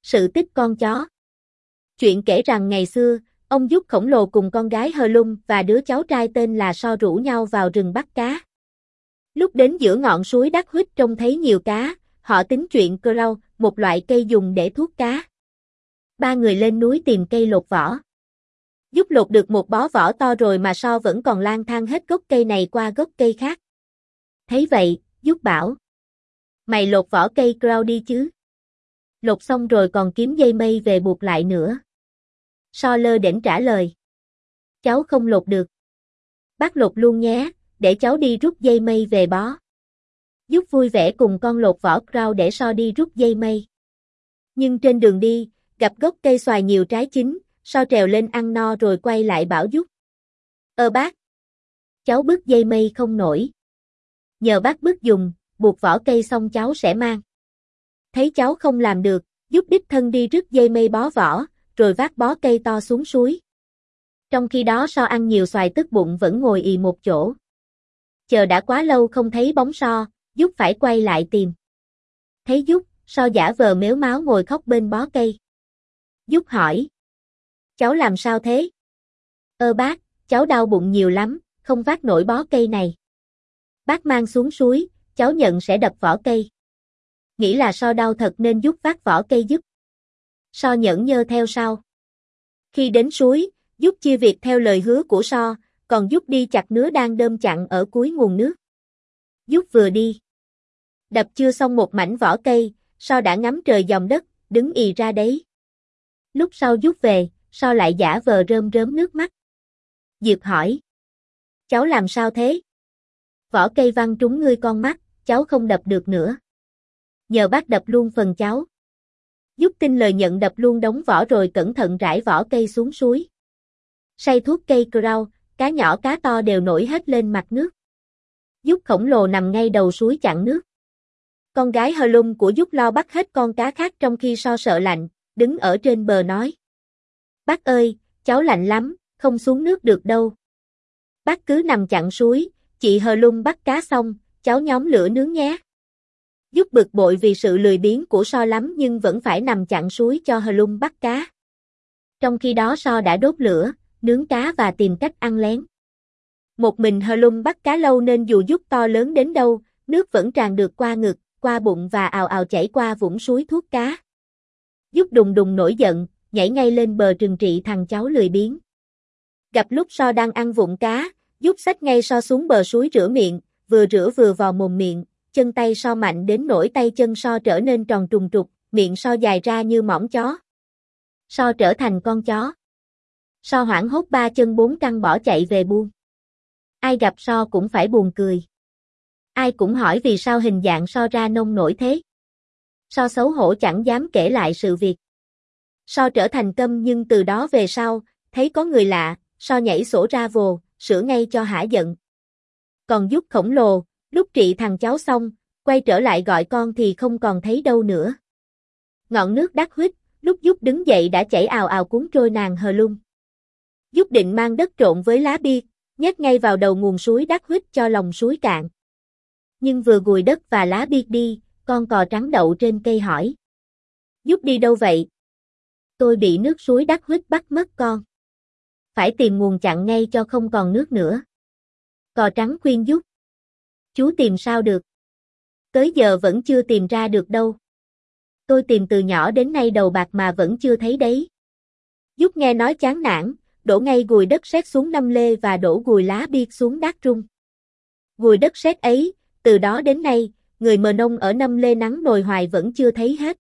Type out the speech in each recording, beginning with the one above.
Sự tích con chó. Chuyện kể rằng ngày xưa, ông Giúp khổng lồ cùng con gái Hờ Lung và đứa cháu trai tên là So rủ nhau vào rừng bắt cá. Lúc đến giữa ngọn suối Đắc Huýt trông thấy nhiều cá, họ tính chuyện cơ rau, một loại cây dùng để thuốc cá. Ba người lên núi tìm cây lột vỏ. Giúp lột được một bó vỏ to rồi mà So vẫn còn lang thang hết gốc cây này qua gốc cây khác. Thấy vậy, Giúp bảo: Mày lột vỏ cây crow đi chứ. Lột xong rồi còn kiếm dây mây về buộc lại nữa. So lơ đễnh trả lời: Cháu không lột được. Bác lột luôn nhé, để cháu đi rút dây mây về bó. Giúp vui vẻ cùng con lột vỏ crow để So đi rút dây mây. Nhưng trên đường đi, gặp gốc cây xoài nhiều trái chín, So trèo lên ăn no rồi quay lại bảo Giúp: Bác, cháu bứt dây mây không nổi. Nhờ bác bứt dùng, buộc vỏ cây xong cháu sẽ mang. Thấy cháu không làm được, Giúp đích thân đi rứt dây mây bó vỏ, rồi vác bó cây to xuống suối. Trong khi đó So ăn nhiều xoài tức bụng vẫn ngồi ì một chỗ. Chờ đã quá lâu không thấy bóng So, Giúp phải quay lại tìm. Thấy Giúp, So giả vờ mếu máo ngồi khóc bên bó cây. Giúp hỏi: Cháu làm sao thế? Bác, cháu đau bụng nhiều lắm, không vác nổi bó cây này. Bác mang xuống suối, cháu nhận sẽ đập vỏ cây. Nghĩ là So đau thật nên Giúp vác vỏ cây giúp. So nhẫn nhơ theo sau. Khi đến suối, Giúp chia việc theo lời hứa của So, còn Giúp đi chặt nứa đang đơm chặn ở cuối nguồn nước. Giúp vừa đi, đập chưa xong một mảnh vỏ cây, So đã ngắm trời dòng đất, đứng ì ra đấy. Lúc sau Giúp về, So lại giả vờ rơm rớm nước mắt. Diệp hỏi: Cháu làm sao thế? Vỏ cây văng trúng ngươi con mắt, cháu không đập được nữa. Nhờ bác đập luôn phần cháu. Giúp tin lời nhận đập luôn đống vỏ rồi cẩn thận rải vỏ cây xuống suối. Say thuốc cây crow, cá nhỏ cá to đều nổi hết lên mặt nước. Giúp khổng lồ nằm ngay đầu suối chặn nước. Con gái Hờ Lung của Giúp lo bắt hết con cá khác trong khi So sợ lạnh, đứng ở trên bờ nói: Bác ơi, cháu lạnh lắm, không xuống nước được đâu. Bác cứ nằm chặn suối, chị Hờ Lung bắt cá xong, cháu nhóm lửa nướng nhé. Giúp bực bội vì sự lười biếng của So lắm nhưng vẫn phải nằm chặn suối cho Hờ Lung bắt cá. Trong khi đó So đã đốt lửa, nướng cá và tìm cách ăn lén. Một mình Hờ Lung bắt cá lâu nên dù Giúp to lớn đến đâu, nước vẫn tràn được qua ngực, qua bụng và ào ào chảy qua vũng suối thuốc cá. Giúp đùng đùng nổi giận, nhảy ngay lên bờ trừng trị thằng cháu lười biếng. Gặp lúc So đang ăn vụn cá, Giúp xách ngay So xuống bờ suối rửa miệng, vừa rửa vừa vò mồm miệng, chân tay So mạnh đến nỗi tay chân So trở nên tròn trùng trục, miệng So dài ra như mõm chó. So trở thành con chó. So hoảng hốt ba chân bốn cẳng bỏ chạy về buôn. Ai gặp So cũng phải buồn cười. Ai cũng hỏi vì sao hình dạng So ra nông nổi thế. So xấu hổ chẳng dám kể lại sự việc. So trở thành câm nhưng từ đó về sau, thấy có người lạ, So nhảy sổ ra vồ, sửa ngay cho hả giận. Còn Giúp khổng lồ, lúc trị thằng cháu xong, quay trở lại gọi con thì không còn thấy đâu nữa. Ngọn nước Đắc Huýt, lúc Giúp đứng dậy đã chảy ào ào cuốn trôi nàng Hờ Lung. Giúp định mang đất trộn với lá biếc, nhét ngay vào đầu nguồn suối Đắc Huýt cho lòng suối cạn. Nhưng vừa gùi đất và lá biếc đi, con cò trắng đậu trên cây hỏi: Giúp đi đâu vậy? Tôi bị nước suối Đắc Huýt bắt mất con. Phải tìm nguồn chặn ngay cho không còn nước nữa. Cò trắng khuyên Giúp: Chú tìm sao được? Tới giờ vẫn chưa tìm ra được đâu. Tôi tìm từ nhỏ đến nay đầu bạc mà vẫn chưa thấy đấy. Giúp nghe nói chán nản, đổ ngay gùi đất sét xuống nâm lê và đổ gùi lá biếc xuống đát rung. Gùi đất sét ấy, từ đó đến nay, người mờ nông ở nâm lê nắng nồi hoài vẫn chưa thấy hết.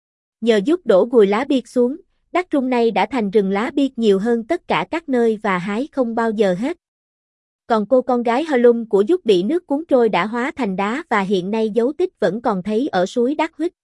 Nhờ Giúp đổ gùi lá biếc xuống, đát rung này đã thành rừng lá biếc nhiều hơn tất cả các nơi và hái không bao giờ hết. Còn cô con gái Hờ Lung của Giúp bị nước cuốn trôi đã hóa thành đá và hiện nay dấu tích vẫn còn thấy ở suối Đắc Huýt.